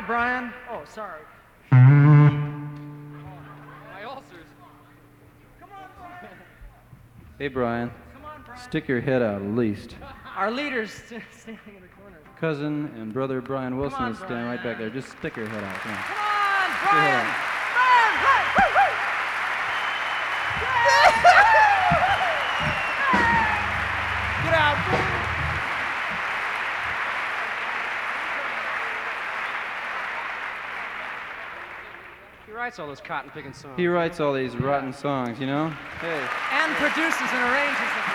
Hi, Brian. Oh, sorry. My ulcers. Hey, Brian. Come on, Brian. Stick your head out at least. Our leader's standing in the corner. Cousin and brother Brian Wilson on, is standing right back there. Just stick your head out. Come on. Come on, Stick your head Brian. out. Brian, Brian. Woo, woo. Get out. He writes all those cotton picking songs. He writes all these rotten songs, you know? Hey. And produces and arranges them.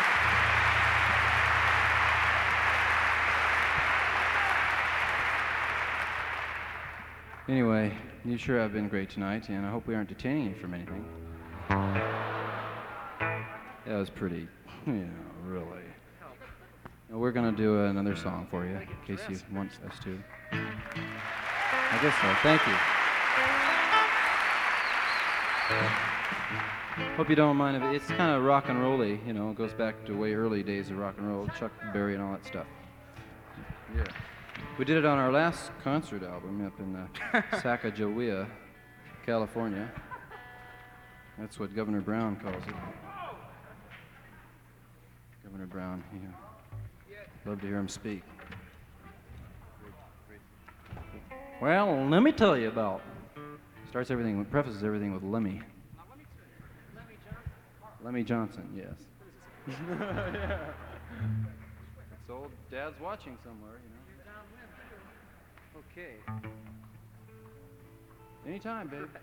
Anyway, you sure have been great tonight, and I hope we aren't detaining you from anything. That was pretty, really. Now, we're going to do another song for you, in case you want us to. I guess so. Thank you. Hope you don't mind if it's kind of rock and rolly, it goes back to way early days of rock and roll, Chuck Berry and all that stuff. Yeah. We did it on our last concert album up in Sacagawea, California. That's what Governor Brown calls it. Governor Brown, love to hear him speak. Well, let me tell you about. Prefaces everything with Lemmy. Lemmy Johnson, yes. Yeah. It's old Dad's watching somewhere, Okay. Anytime, babe.